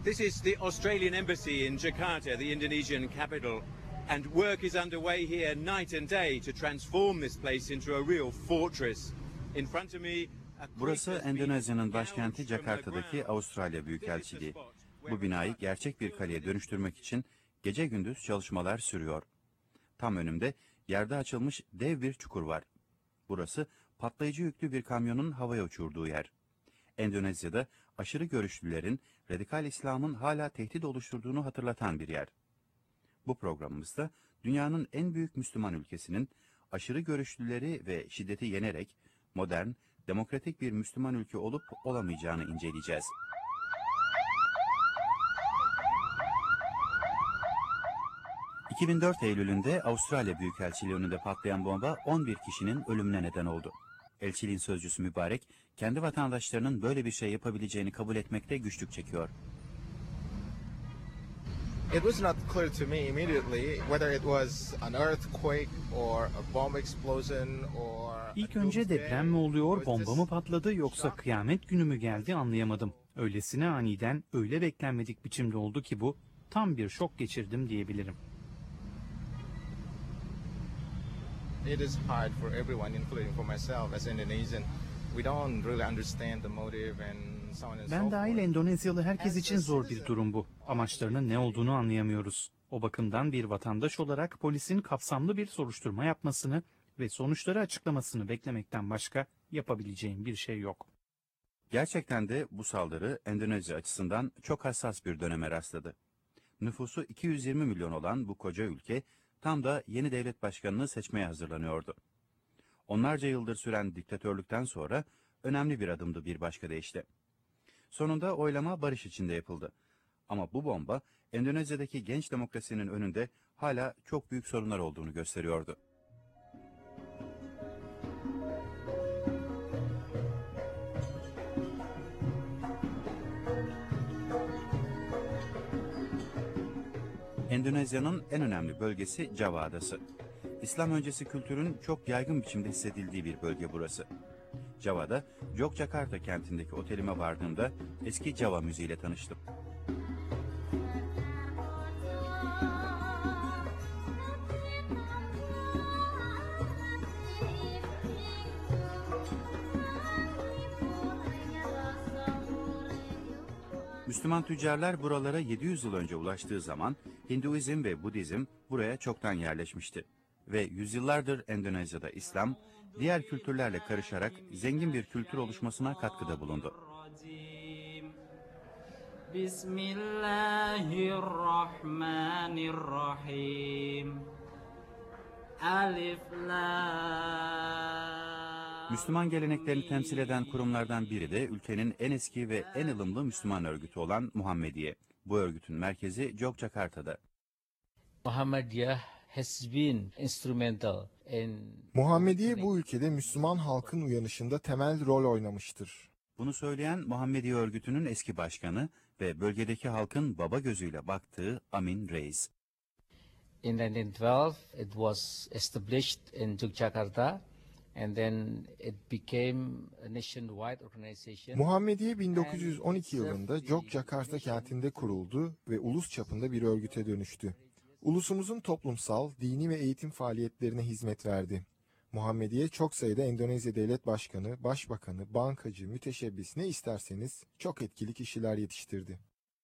This is the Australian Embassy in Jakarta, the Indonesian capital, and work is underway here night and day to transform this place into a real fortress. In front of me, burası Endonezya'nın başkenti Jakarta'daki Avustralya Büyükelçiliği. Bu binayı gerçek bir kaleye dönüştürmek için gece gündüz çalışmalar sürüyor. Tam önümde yerde açılmış dev bir çukur var. Burası patlayıcı yüklü bir kamyonun havaya uçurduğu yer. Endonezya'da aşırı görüşlülerin radikal İslam'ın hala tehdit oluşturduğunu hatırlatan bir yer. Bu programımızda dünyanın en büyük Müslüman ülkesinin aşırı görüşlüleri ve şiddeti yenerek modern, demokratik bir Müslüman ülke olup olamayacağını inceleyeceğiz. ...2004 Eylül'ünde Avustralya Büyükelçiliği önünde patlayan bomba 11 kişinin ölümüne neden oldu. Elçiliğin sözcüsü Mübarek, kendi vatandaşlarının böyle bir şey yapabileceğini kabul etmekte güçlük çekiyor. It was not clear to me immediately whether it was an earthquake or a bomb explosion or... İlk önce deprem mi oluyor, bomba mı patladı yoksa kıyamet günü mü geldi anlayamadım. Öylesine aniden, öyle beklenmedik biçimde oldu ki bu, tam bir şok geçirdim diyebilirim. It is hard for everyone, including for myself as Indonesian. We don't really understand the motive and so on and so forth. Ben dahil Endonezyalı herkes için zor bir durum bu. Amaçlarının ne olduğunu anlayamıyoruz. O bakımdan bir vatandaş olarak polisin kapsamlı bir soruşturma yapmasını ve sonuçları açıklamasını beklemekten başka yapabileceğim bir şey yok. Gerçekten de bu saldırı Endonezya açısından çok hassas bir döneme rastladı. Nüfusu 220 milyon olan bu koca ülke tam da yeni devlet başkanını seçmeye hazırlanıyordu. Onlarca yıldır süren diktatörlükten sonra önemli bir adımdı bir başka deyişle. Sonunda oylama barış içinde yapıldı. Ama bu bomba Endonezya'daki genç demokrasinin önünde hala çok büyük sorunlar olduğunu gösteriyordu. Endonezya'nın en önemli bölgesi Java Adası. İslam öncesi kültürün çok yaygın biçimde hissedildiği bir bölge burası. Java'da Yogyakarta kentindeki otelime vardığımda eski Java müziğiyle tanıştım. Müslüman tüccarlar buralara 700 yıl önce ulaştığı zaman Hinduizm ve Budizm buraya çoktan yerleşmişti. Ve yüzyıllardır Endonezya'da İslam, diğer kültürlerle karışarak zengin bir kültür oluşmasına katkıda bulundu. Bismillahirrahmanirrahim. Alif Lam. Müslüman geleneklerini temsil eden kurumlardan biri de ülkenin en eski ve en ılımlı Müslüman örgütü olan Muhammediye. Bu örgütün merkezi Yogyakarta'da. Muhammediye bu ülkede Müslüman halkın uyanışında temel rol oynamıştır. Bunu söyleyen Muhammediye örgütünün eski başkanı ve bölgedeki halkın baba gözüyle baktığı Amin Reis. In 1912 it was established in Yogyakarta. And then it became a nationwide organization. Muhammediye 1912 yılında Yogyakarta kentinde kuruldu ve ulus çapında bir örgüte dönüştü. Ulusumuzun toplumsal, dini ve eğitim faaliyetlerine hizmet verdi. Muhammediye çok sayıda Endonezya Devlet Başkanı, Başbakanı, bankacı, müteşebbis ne isterseniz çok etkili kişiler yetiştirdi.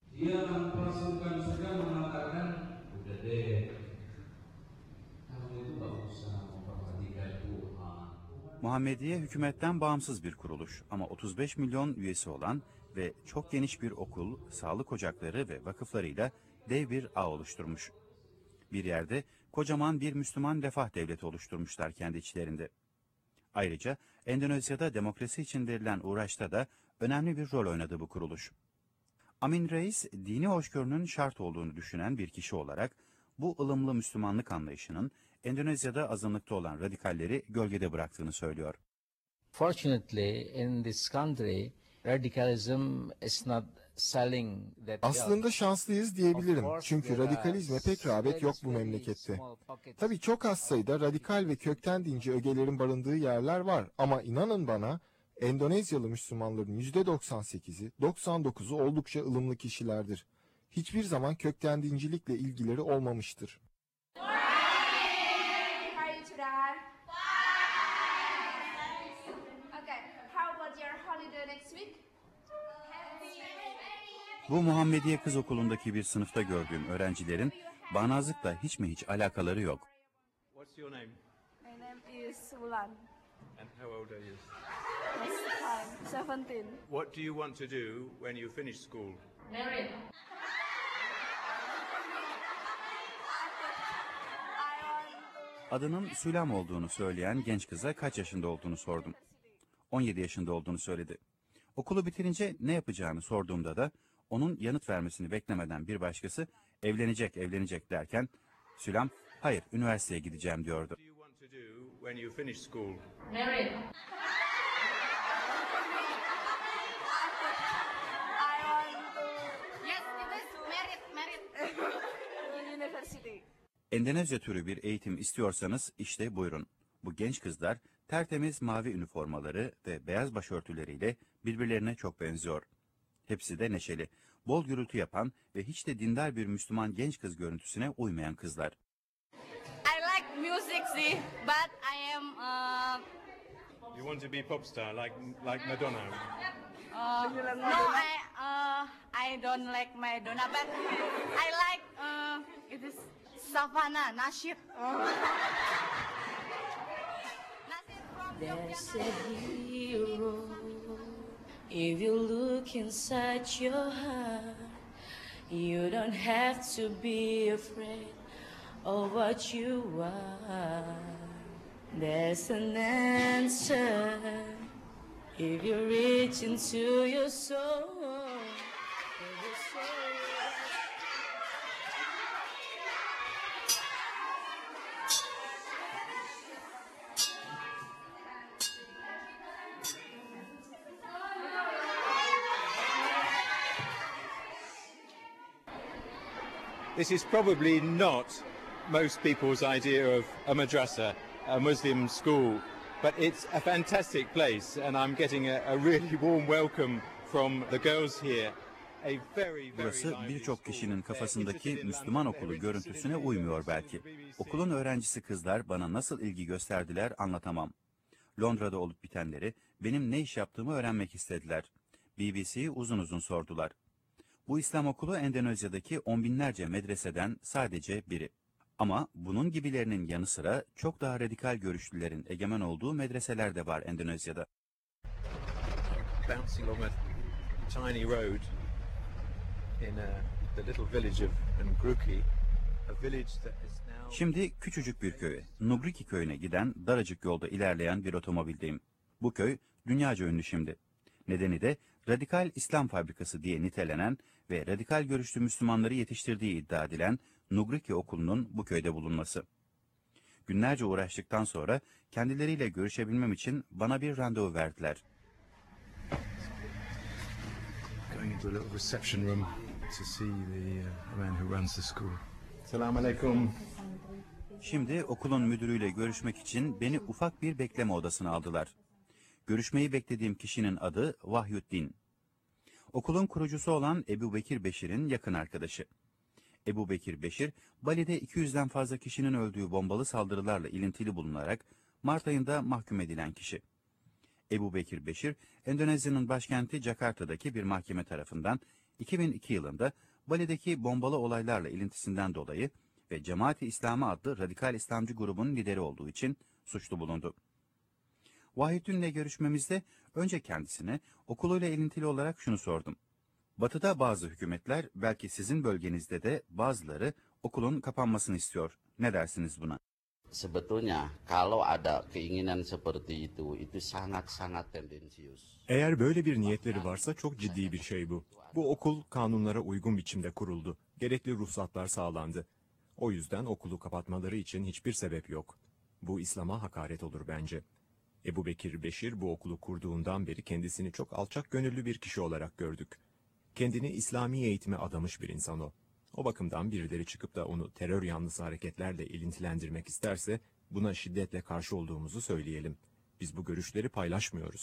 Muhammediye hükümetten bağımsız bir kuruluş ama 35 milyon üyesi olan ve çok geniş bir okul, sağlık ocakları ve vakıflarıyla dev bir ağ oluşturmuş. Bir yerde kocaman bir Müslüman refah devleti oluşturmuşlar kendi içlerinde. Ayrıca Endonezya'da demokrasi için verilen uğraşta da önemli bir rol oynadı bu kuruluş. Amin Reis, dini hoşgörünün şart olduğunu düşünen bir kişi olarak bu ılımlı Müslümanlık anlayışının Endonezya'da azınlıkta olan radikalleri gölgede bıraktığını söylüyor. Fortunately in this country radicalism is not selling that. Aslında şanslıyız diyebilirim. Çünkü radikalizme pek rağbet yok bu memlekette. Tabii çok az sayıda radikal ve kökten dinci ögelerin barındığı yerler var ama inanın bana Endonezyalı Müslümanların %98'i, 99'u oldukça ılımlı kişilerdir. Hiçbir zaman kökten dincilikle ilgileri olmamıştır. Bu Muhammediye Kız Okulu'ndaki bir sınıfta gördüğüm öğrencilerin bağnazlıkla hiç mi hiç alakaları yok. What's your name? My name is Wulan. And how old are you? I'm 17. What do you want to do when you finish school? Married. Adının Sülam olduğunu söyleyen genç kıza kaç yaşında olduğunu sordum. 17 yaşında olduğunu söyledi. Okulu bitirince ne yapacağını sorduğumda da onun yanıt vermesini beklemeden bir başkası evlenecek derken Sülam hayır üniversiteye gideceğim diyordu. What do you want to do when you finish school? Married. Yes, it is married. University. Endonezya türü bir eğitim istiyorsanız işte buyurun. Bu genç kızlar tertemiz mavi üniformaları ve beyaz başörtüleriyle birbirlerine çok benziyor. Hepsi de neşeli, bol gürültü yapan ve hiç de dindar bir Müslüman genç kız görüntüsüne uymayan kızlar. I like music, see, but I am You want to be pop star like Madonna? no, I don't like Madonna, but I like it is Savannah Nasir. There's a hero. If you look inside your heart, you don't have to be afraid of what you are. There's an answer if you reach into your soul. This is probably not most people's idea of a madrasa, a Muslim school, but it's a fantastic place and I'm getting a really warm welcome from the girls here. Burası birçok kişinin kafasındaki Müslüman okulu görüntüsüne uymuyor belki. Okulun öğrencisi kızlar bana nasıl ilgi gösterdiler anlatamam. Londra'da olup bitenleri, benim ne iş yaptığımı öğrenmek istediler. BBC'yi uzun uzun sordular. Bu İslam okulu Endonezya'daki on binlerce medreseden sadece biri. Ama bunun gibilerinin yanı sıra çok daha radikal görüşlülerin egemen olduğu medreseler de var Endonezya'da. Bouncing along a tiny road in the little village of Ngruki, a village that is now... Şimdi küçücük bir köye, Nugriki köyüne giden daracık yolda ilerleyen bir otomobildeyim. Bu köy dünyaca ünlü şimdi. Nedeni de radikal İslam fabrikası diye nitelenen ve radikal görüşlü Müslümanları yetiştirdiği iddia edilen Nugriki okulunun bu köyde bulunması. Günlerce uğraştıktan sonra kendileriyle görüşebilmem için bana bir randevu verdiler. Going into a little reception room to see the man who runs the school. Selamun aleyküm. Şimdi okulun müdürüyle görüşmek için beni ufak bir bekleme odasına aldılar. Görüşmeyi beklediğim kişinin adı Vahyuddin. Okulun kurucusu olan Ebu Bekir Beşir'in yakın arkadaşı. Ebu Bekir Beşir, Bali'de 200'den fazla kişinin öldüğü bombalı saldırılarla ilintili bulunarak Mart ayında mahkum edilen kişi. Ebu Bekir Beşir, Endonezya'nın başkenti Jakarta'daki bir mahkeme tarafından 2002 yılında Bali'deki bombalı olaylarla ilintisinden dolayı ve Cemaat-i İslami adlı radikal İslamcı grubun lideri olduğu için suçlu bulundu. Vahyuddin'le görüşmemizde önce kendisine okuluyla ilintili olarak şunu sordum. Batı'da bazı hükümetler, belki sizin bölgenizde de bazıları okulun kapanmasını istiyor. Ne dersiniz buna? Sebetulnya kalau ada keinginan seperti itu sangat tendensius. Eğer böyle bir niyetleri varsa çok ciddi bir şey bu. Bu okul kanunlara uygun biçimde kuruldu. Gerekli ruhsatlar sağlandı. O yüzden okulu kapatmaları için hiçbir sebep yok. Bu İslam'a hakaret olur bence. Ebu Bekir Beşir bu okulu kurduğundan beri kendisini çok alçak gönüllü bir kişi olarak gördük. Kendini İslami eğitime adamış bir insan o. O bakımdan birileri çıkıp da onu terör yanlısı hareketlerle ilintilendirmek isterse buna şiddetle karşı olduğumuzu söyleyelim. Biz bu görüşleri paylaşmıyoruz.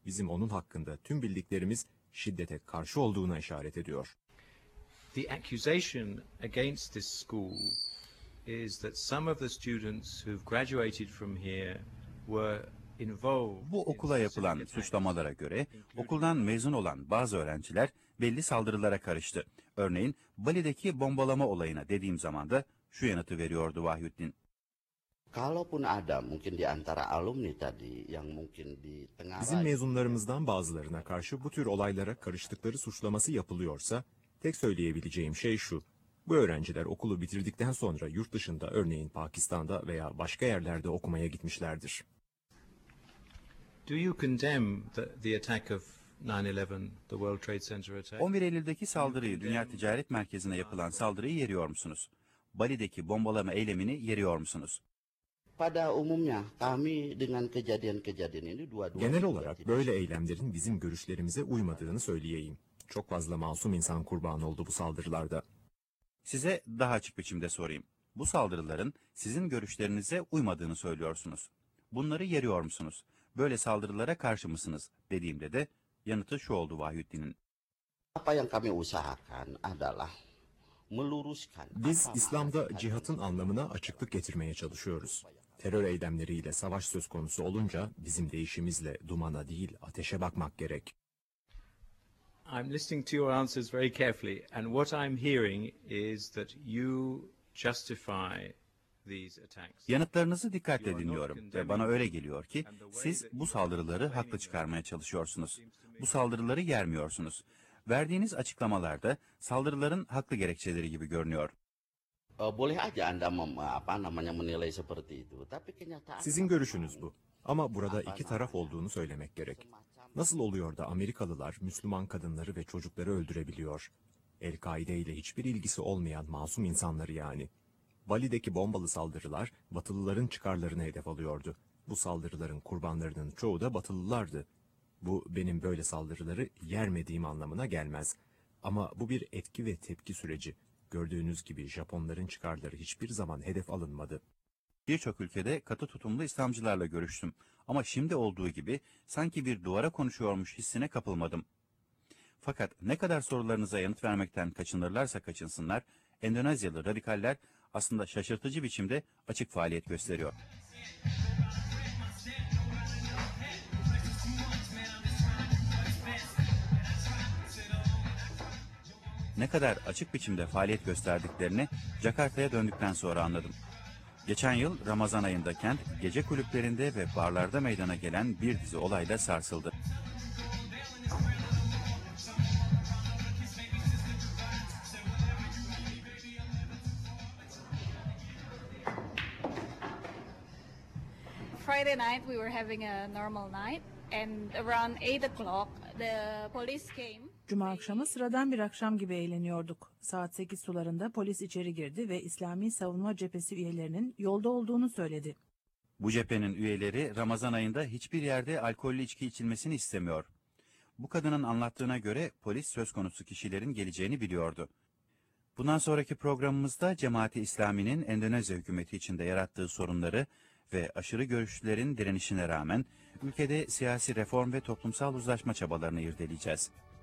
Bizim onun hakkında tüm bildiklerimiz şiddete karşı olduğuna işaret ediyor. The accusation against this school is that some of the students who've graduated from here were involved. Bu okula yapılan suçlamalara göre okuldan mezun olan bazı öğrenciler belli saldırılara karıştı. Örneğin Bali'deki bombalama olayına dediğim zaman da şu yanıtı veriyordu Vahyuddin. Kalaupun ada mungkin di antara alumni tadi yang mungkin di tengah. Bizim mezunlarımızdan bazılarına karşı bu tür olaylara karıştıkları suçlaması yapılıyorsa tek söyleyebileceğim şey şu. Bu öğrenciler okulu bitirdikten sonra yurt dışında örneğin Pakistan'da veya başka yerlerde okumaya gitmişlerdir. Do you condemn the attack of 9/11, the World Trade Center attack? 11 Eylül'deki saldırıyı, Dünya Ticaret Merkezi'ne yapılan saldırıyı yeriyor musunuz? Bali'deki bombalama eylemini yeriyor musunuz? Pada umumnya kami dengan kejadian-kejadian ini dua-dua. Genel olarak böyle eylemlerin bizim görüşlerimize uymadığını söyleyeyim. Çok fazla masum insan kurban oldu bu saldırılarda. Size daha açık biçimde sorayım. Bu saldırıların sizin görüşlerinize uymadığını söylüyorsunuz. Bunları yeriyor musunuz? Böyle saldırılara karşı mısınız? Dediğimde de yanıtı şu oldu Vahyuddin'in. Apa yang kami usahakan adalah meluruskan. Biz İslam'da cihatın anlamına açıklık getirmeye çalışıyoruz. Terör eylemleriyle savaş söz konusu olunca bizim deyişimizle dumana değil ateşe bakmak gerek. I'm listening to your answers very carefully, and what I'm hearing is that you justify these attacks. Yanıtlarınızı dikkatle dinliyorum ve bana öyle geliyor ki siz bu saldırıları haklı çıkarmaya çalışıyorsunuz. Bu saldırıları yermiyorsunuz. Verdiğiniz açıklamalarda saldırıların haklı gerekçeleri gibi görünüyor. Boleh aja Anda menilai seperti itu, tapi kenyataan. Sizin görüşünüz bu. Ama burada iki taraf olduğunu söylemek gerek. Nasıl oluyor da Amerikalılar Müslüman kadınları ve çocukları öldürebiliyor? El-Kaide ile hiçbir ilgisi olmayan masum insanları yani. Bali'deki bombalı saldırılar Batılıların çıkarlarını hedef alıyordu. Bu saldırıların kurbanlarının çoğu da Batılılardı. Bu benim böyle saldırıları yermediğim anlamına gelmez. Ama bu bir etki ve tepki süreci. Gördüğünüz gibi Japonların çıkarları hiçbir zaman hedef alınmadı. Birçok ülkede katı tutumlu İslamcılarla görüştüm. Ama şimdi olduğu gibi sanki bir duvara konuşuyormuş hissine kapılmadım. Fakat ne kadar sorularınıza yanıt vermekten kaçınırlarsa kaçınsınlar, Endonezyalı radikaller aslında şaşırtıcı biçimde açık faaliyet gösteriyor. Ne kadar açık biçimde faaliyet gösterdiklerini Jakarta'ya döndükten sonra anladım. Geçen yıl Ramazan ayında kent gece kulüplerinde ve barlarda meydana gelen bir dizi olayla sarsıldı. Friday night we were having a normal night, and around 8 o'clock the police came. Cuma akşamı sıradan bir akşam gibi eğleniyorduk. Saat 8 sularında polis içeri girdi ve İslami Savunma Cephesi üyelerinin yolda olduğunu söyledi. Bu cephenin üyeleri Ramazan ayında hiçbir yerde alkollü içki içilmesini istemiyor. Bu kadının anlattığına göre polis söz konusu kişilerin geleceğini biliyordu. Bundan sonraki programımızda Cemaat-i İslami'nin Endonezya hükümeti içinde yarattığı sorunları ve aşırı görüşlülerin direnişine rağmen ülkede siyasi reform ve toplumsal uzlaşma çabalarını irdeleyeceğiz.